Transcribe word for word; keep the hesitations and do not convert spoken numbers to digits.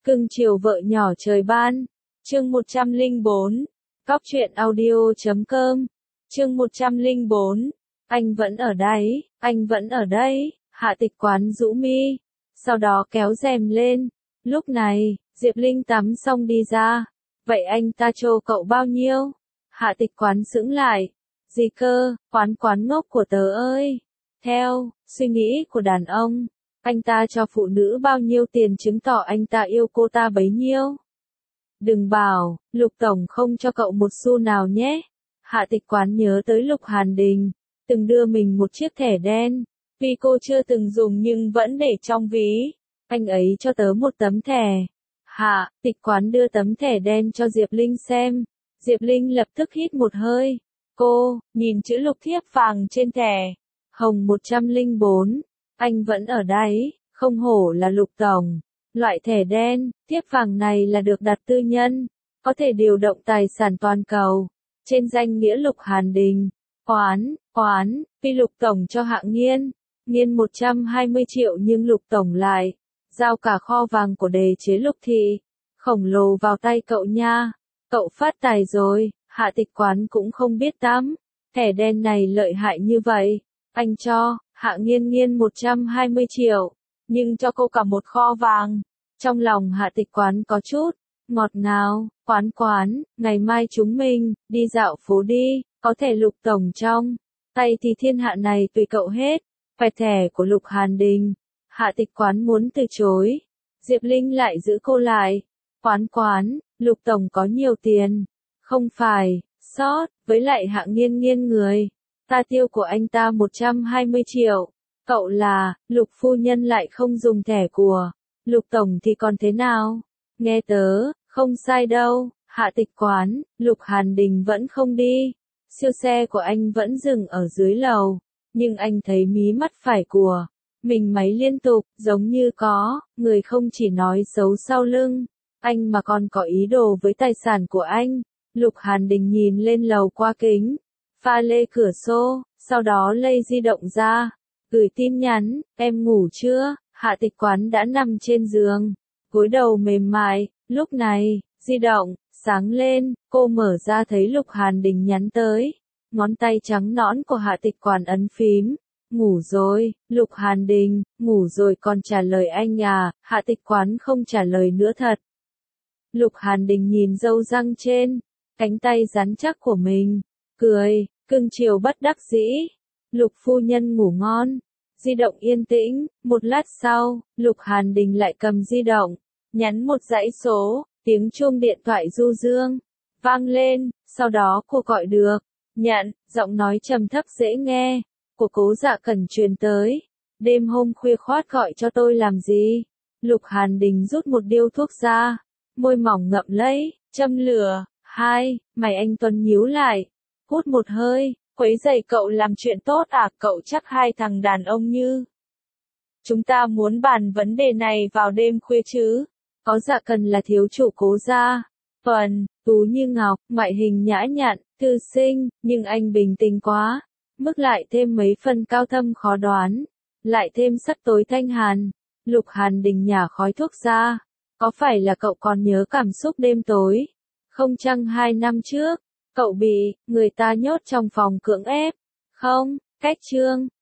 Cưng chiều vợ nhỏ trời ban. Chương một trăm lẻ bốn. Cóc truyện audio chấm com. Chương một trăm lẻ bốn. Anh vẫn ở đấy, anh vẫn ở đây. Hạ Tịch Quán rũ mi, sau đó kéo rèm lên. Lúc này, Diệp Linh tắm xong đi ra. Vậy anh ta cho cậu bao nhiêu? Hạ Tịch Quán sững lại. Gì cơ, Quán Quán ngốc của tớ ơi. Theo suy nghĩ của đàn ông, anh ta cho phụ nữ bao nhiêu tiền chứng tỏ anh ta yêu cô ta bấy nhiêu. Đừng bảo, Lục Tổng không cho cậu một xu nào nhé. Hạ Tịch Quán nhớ tới Lục Hàn Đình, từng đưa mình một chiếc thẻ đen. Vì cô chưa từng dùng nhưng vẫn để trong ví. Anh ấy cho tớ một tấm thẻ. Hạ Tịch Quán đưa tấm thẻ đen cho Diệp Linh xem. Diệp Linh lập tức hít một hơi. Cô nhìn chữ lục thiếp vàng trên thẻ. Hồng một trăm lẻ bốn. Anh vẫn ở đấy, không hổ là Lục Tổng. Loại thẻ đen, thiếp vàng này là được đặt tư nhân, có thể điều động tài sản toàn cầu. Trên danh nghĩa Lục Hàn Đình. Quán, quán, vì Lục Tổng cho Hạng Nghiên. Nghiên một trăm hai mươi triệu nhưng Lục Tổng lại giao cả kho vàng của đế chế Lục Thị khổng lồ vào tay cậu nha. Cậu phát tài rồi. Hạ Tịch Quán cũng không biết tắm. Thẻ đen này lợi hại như vậy. Anh cho Hạ Nghiên Nghiên một trăm hai mươi triệu, nhưng cho cô cả một kho vàng. Trong lòng Hạ Tịch Quán có chút ngọt ngào. Quán Quán, ngày mai chúng mình đi dạo phố đi, có thể Lục Tổng trong tay thì thiên hạ này tùy cậu hết. Phải thẻ của Lục Hàn Đình. Hạ Tịch Quán muốn từ chối. Diệp Linh lại giữ cô lại. Quán Quán, Lục Tổng có nhiều tiền. Không phải, sót, với lại Hạng Nghiên Nghiên người. Ta tiêu của anh ta một trăm hai mươi triệu. Cậu là, Lục phu nhân lại không dùng thẻ của Lục Tổng thì còn thế nào? Nghe tớ, không sai đâu. Hạ Tịch Quán, Lục Hàn Đình vẫn không đi. Siêu xe của anh vẫn dừng ở dưới lầu. Nhưng anh thấy mí mắt phải của mình máy liên tục, giống như có người không chỉ nói xấu sau lưng anh mà còn có ý đồ với tài sản của anh. Lục Hàn Đình nhìn lên lầu qua kính pha lê cửa sổ, sau đó lấy di động ra, gửi tin nhắn, em ngủ chưa? Hạ Tịch Quán đã nằm trên giường, gối đầu mềm mại. Lúc này, di động sáng lên, cô mở ra thấy Lục Hàn Đình nhắn tới. Ngón tay trắng nõn của Hạ Tịch Quán ấn phím. Ngủ rồi. Lục Hàn Đình, ngủ rồi còn trả lời anh à? Hạ Tịch Quán không trả lời nữa thật. Lục Hàn Đình nhìn râu răng trên cánh tay rắn chắc của mình, cười, cưng chiều bất đắc dĩ. Lục phu nhân ngủ ngon. Di động yên tĩnh. Một lát sau, Lục Hàn Đình lại cầm di động, nhắn một dãy số. Tiếng chuông điện thoại du dương vang lên, sau đó cô gọi được. Nhận, giọng nói trầm thấp dễ nghe của Cố Dạ Cẩn truyền tới. Đêm hôm khuya khoắt gọi cho tôi làm gì? Lục Hàn Đình rút một điếu thuốc ra, môi mỏng ngậm lấy, châm lửa. Hai, mày anh Tuấn nhíu lại, hút một hơi. Quấy rầy cậu làm chuyện tốt à? Cậu chắc hai thằng đàn ông như chúng ta muốn bàn vấn đề này vào đêm khuya chứ? Có Dạ Cẩn là thiếu chủ Cố gia. Tuần, tú như ngọc, ngoại hình nhã nhặn, thư sinh, nhưng anh bình tĩnh quá. Mức lại thêm mấy phần cao thâm khó đoán. Lại thêm sắc tối thanh hàn. Lục Hàn Đình nhả khói thuốc ra. Có phải là cậu còn nhớ cảm xúc đêm tối? Không chăng hai năm trước, cậu bị người ta nhốt trong phòng cưỡng ép? Không, cách chương.